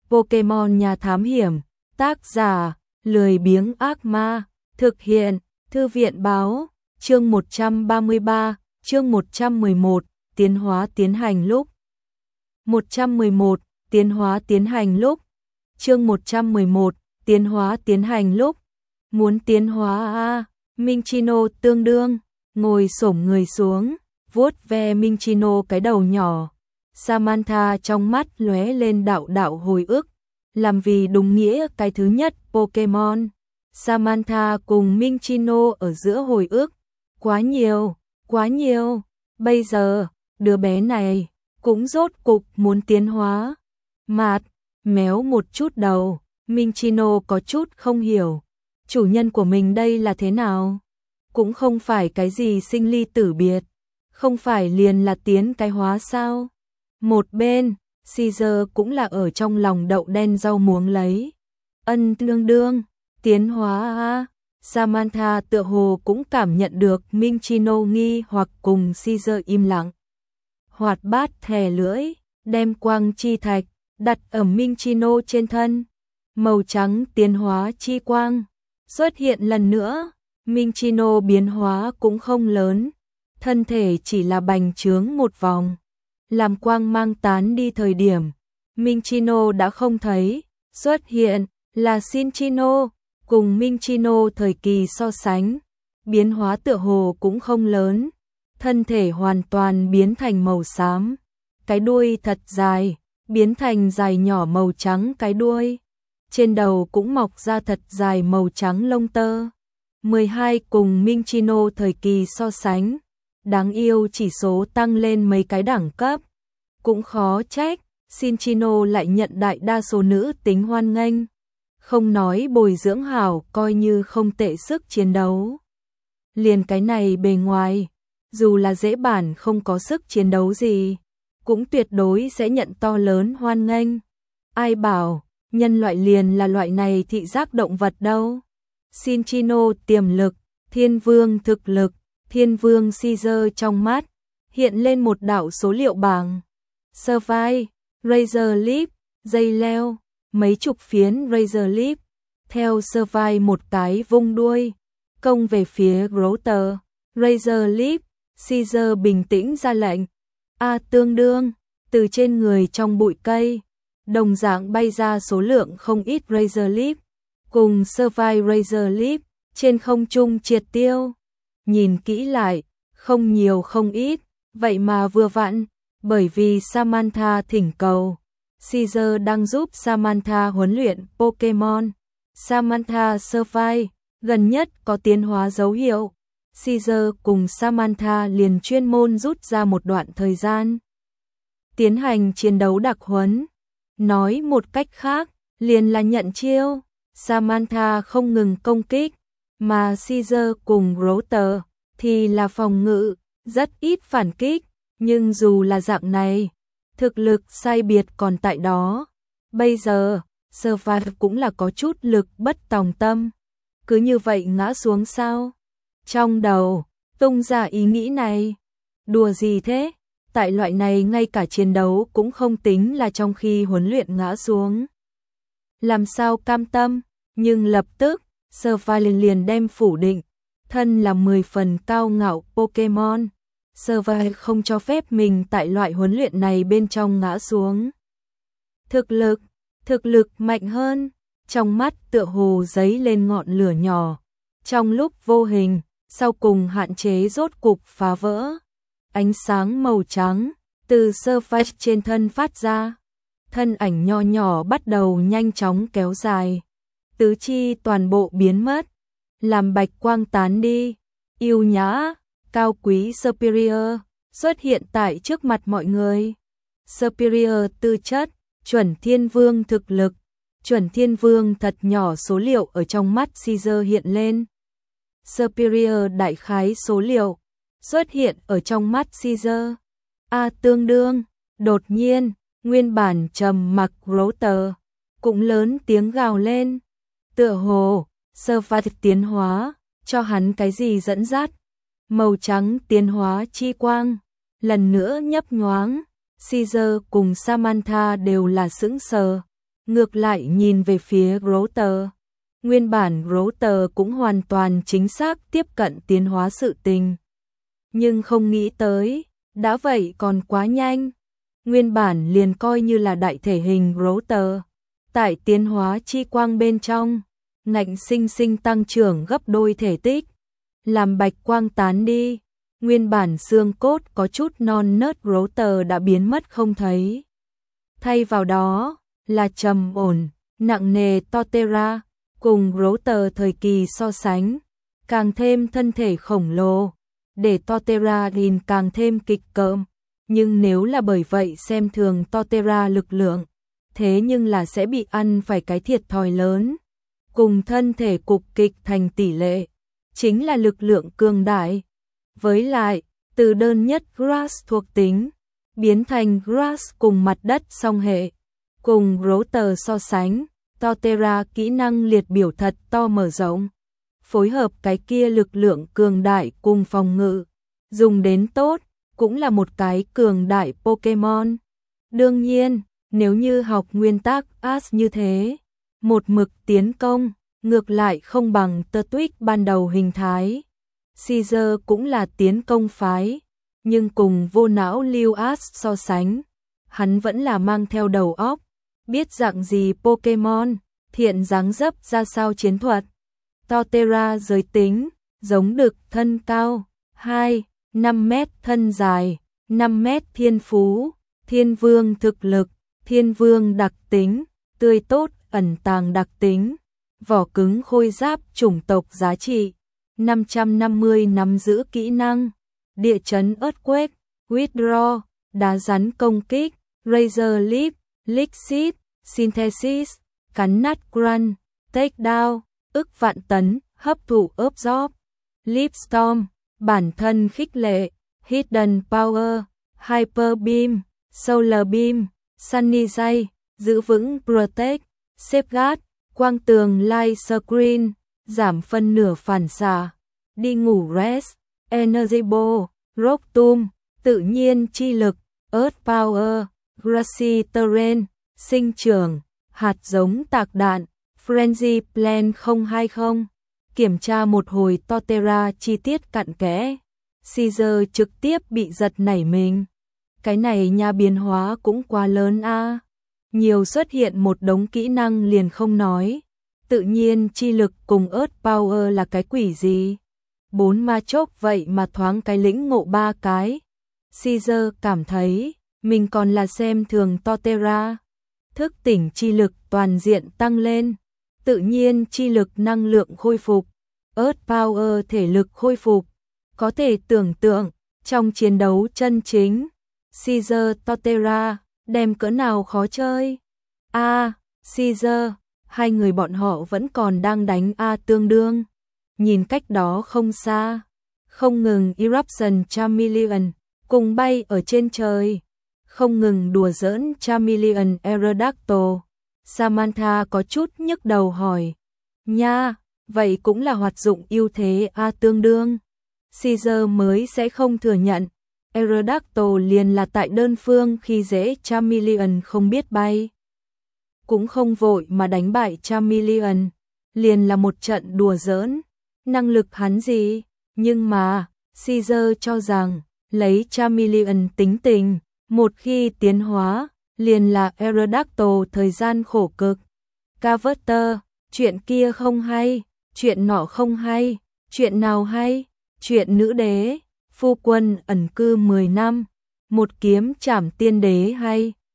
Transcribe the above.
Pokemon nhà thám hiểm, tác giả, lười biếng ác ma, thực hiện, thư viện báo, chương 133, chương 111, tiến hóa tiến hành lúc. 111, tiến hóa tiến hành lúc. Chương 111, tiến hóa tiến hành lúc. Muốn tiến hóa a, Minccino tương đương, ngồi xổm người xuống, vuốt ve Minccino cái đầu nhỏ. Samantha trong mắt lóe lên đạo đạo hồi ức, làm vì đúng nghĩa cái thứ nhất Pokemon. Samantha cùng Minccino ở giữa hồi ức, quá nhiều, bây giờ, đứa bé này, cũng rốt cục muốn tiến hóa. Mạt, méo một chút đầu, Minccino có chút không hiểu, chủ nhân của mình đây là thế nào? Cũng không phải cái gì sinh ly tử biệt, không phải liền là tiến cái hóa sao? Một bên, Caesar cũng là ở trong lòng đậu đen rau muống lấy. Tương đương, tiến hóa a. Samantha tựa hồ cũng cảm nhận được Minccino nghi hoặc cùng Caesar im lặng. Hoạt bát thè lưỡi, đem quang chi thạch, đặt ở Minccino trên thân. Màu trắng tiến hóa chi quang, xuất hiện lần nữa. Minccino biến hóa cũng không lớn, thân thể chỉ là bành trướng một vòng. Làm quang mang tán đi thời điểm, Minccino đã không thấy, xuất hiện là Cinccino, cùng Minccino thời kỳ so sánh, biến hóa tựa hồ cũng không lớn, thân thể hoàn toàn biến thành màu xám, cái đuôi thật dài, biến thành dài nhỏ màu trắng cái đuôi, trên đầu cũng mọc ra thật dài màu trắng lông tơ. 12 cùng Minccino thời kỳ so sánh, đáng yêu chỉ số tăng lên mấy cái đẳng cấp. Cũng khó trách, Cinccino lại nhận đại đa số nữ tính hoan nghênh. Không nói bồi dưỡng hảo coi như không tệ sức chiến đấu. Liền cái này bề ngoài, dù là dễ bản không có sức chiến đấu gì, cũng tuyệt đối sẽ nhận to lớn hoan nghênh. Ai bảo, nhân loại liền là loại này thị giác động vật đâu. Cinccino tiềm lực, thiên vương thực lực, thiên vương Caesar trong mắt, hiện lên một đạo số liệu bảng. Survive, Razor Leaf, dây leo, mấy chục phiến Razor Leaf, theo Survive một cái vung đuôi, công về phía Grotter, Razor Leaf, Caesar bình tĩnh ra lệnh. Tương đương, từ trên người trong bụi cây, đồng dạng bay ra số lượng không ít Razor Leaf, cùng Survive Razor Leaf, trên không trung triệt tiêu. Nhìn kỹ lại, không nhiều không ít, vậy mà vừa vặn, bởi vì Samantha thỉnh cầu. Caesar đang giúp Samantha huấn luyện Pokemon. Samantha Survive, gần nhất có tiến hóa dấu hiệu. Caesar cùng Samantha liền chuyên môn rút ra một đoạn thời gian tiến hành chiến đấu đặc huấn. Nói một cách khác, liền là nhận chiêu. Samantha không ngừng công kích, mà Caesar cùng Grotter thì là phòng ngự, rất ít phản kích. Nhưng dù là dạng này, thực lực sai biệt còn tại đó. Bây giờ, Survive cũng là có chút lực bất tòng tâm. Cứ như vậy ngã xuống sao? Trong đầu, tung ra ý nghĩ này. Đùa gì thế? Tại loại này ngay cả chiến đấu cũng không tính là trong khi huấn luyện ngã xuống. Làm sao cam tâm? Nhưng lập tức, Survive liền đem phủ định. Thân là 10 phần cao ngạo Pokemon. Survive không cho phép mình tại loại huấn luyện này bên trong ngã xuống. Thực lực mạnh hơn, trong mắt tựa hồ giấy lên ngọn lửa nhỏ. Trong lúc vô hình, sau cùng hạn chế rốt cục phá vỡ. Ánh sáng màu trắng, từ Survive trên thân phát ra. Thân ảnh nho nhỏ bắt đầu nhanh chóng kéo dài. Tứ chi toàn bộ biến mất, làm bạch quang tán đi. Yêu nhã, cao quý Superior xuất hiện tại trước mặt mọi người. Superior tư chất, chuẩn thiên vương thực lực, chuẩn thiên vương thật nhỏ số liệu ở trong mắt Caesar hiện lên. Superior đại khái số liệu xuất hiện ở trong mắt Caesar. Tương đương, đột nhiên, nguyên bản trầm mặc Grotter cũng lớn tiếng gào lên. Tựa hồ, Survive tiến hóa, cho hắn cái gì dẫn dắt. Màu trắng tiến hóa chi quang, lần nữa nhấp nhoáng. Caesar cùng Samantha đều là sững sờ. ngược lại nhìn về phía Grotter. Nguyên bản Grotter cũng hoàn toàn chính xác tiếp cận tiến hóa sự tình. Nhưng không nghĩ tới, đã vậy còn quá nhanh. Nguyên bản liền coi như là đại thể hình Grotter. Tại tiến hóa chi quang bên trong, ngạnh sinh sinh tăng trưởng gấp đôi thể tích. Làm bạch quang tán đi, nguyên bản xương cốt có chút non nớt Grotter đã biến mất không thấy. Thay vào đó là trầm ổn, nặng nề Torterra, cùng Grotter thời kỳ so sánh, càng thêm thân thể khổng lồ, để Torterra nhìn càng thêm kịch cỡm. Nhưng nếu là bởi vậy xem thường Torterra lực lượng, thế nhưng là sẽ bị ăn phải cái thiệt thòi lớn. Cùng thân thể cục kịch thành tỷ lệ, chính là lực lượng cường đại. Với lại, từ đơn nhất Grass thuộc tính, biến thành Grass cùng mặt đất song hệ. Cùng Grotter so sánh, Torterra kỹ năng liệt biểu thật to mở rộng. Phối hợp cái kia lực lượng cường đại cùng phòng ngự. Dùng đến tốt, cũng là một cái cường đại Pokemon. Đương nhiên, nếu như học nguyên tắc Ash như thế, một mực tiến công, ngược lại không bằng Turtwig ban đầu hình thái. Caesar cũng là tiến công phái, nhưng cùng vô não Lưu Ash so sánh, hắn vẫn là mang theo đầu óc, biết dạng gì Pokemon, thiện dáng dấp ra sao chiến thuật. Torterra giới tính, giống đực thân cao, 5 mét thân dài, 5 mét thiên phú, thiên vương thực lực, thiên vương đặc tính, tươi tốt ẩn tàng đặc tính, vỏ cứng khôi giáp chủng tộc giá trị, 550 nắm giữ kỹ năng, địa chấn earthquake, withdraw, đá rắn công kích, razor leaf, lick seed, synthesis, cắn nát crunch, take down, ức vạn tấn, hấp thụ absorb, leaf storm, bản thân khích lệ, hidden power, hyper beam, solar beam, sunny ray, giữ vững protect, safeguard, quang tường light screen, giảm phân nửa phản xạ, đi ngủ rest, energy ball, rock tomb, tự nhiên chi lực, earth power, grassy terrain, sinh trưởng, hạt giống tạc đạn, frenzy plan 020. Kiểm tra một hồi Torterra chi tiết cặn kẽ, Caesar trực tiếp bị giật nảy mình. Cái này nha biến hóa cũng quá lớn a. Nhiều xuất hiện một đống kỹ năng liền không nói. Tự nhiên chi lực cùng Earth Power là cái quỷ gì? 4 ma chốc vậy mà thoáng cái lĩnh ngộ 3 cái. Caesar cảm thấy mình còn là xem thường Torterra. Thức tỉnh chi lực toàn diện tăng lên. Tự nhiên chi lực năng lượng khôi phục. Earth Power thể lực khôi phục. Có thể tưởng tượng, trong chiến đấu chân chính, Caesar Torterra đem cỡ nào khó chơi. Caesar, hai người bọn họ vẫn còn đang đánh tương đương. Nhìn cách đó không xa, không ngừng Eruption Charmeleon, cùng bay ở trên trời, không ngừng đùa giỡn Charmeleon Aerodactyl. Samantha có chút nhức đầu hỏi, nha, vậy cũng là hoạt dụng ưu thế tương đương. Caesar mới sẽ không thừa nhận, Aerodactyl liền là tại đơn phương khi dễ Charmeleon không biết bay. Cũng không vội mà đánh bại Charmeleon, liền là một trận đùa giỡn, năng lực hắn gì, nhưng mà, Caesar cho rằng, lấy Charmeleon tính tình, một khi tiến hóa, liền là Aerodactyl thời gian khổ cực. Carver, chuyện kia không hay, chuyện nọ không hay, chuyện nào hay, chuyện nữ đế, phu quân ẩn cư 10 năm, một kiếm trảm tiên đế hay.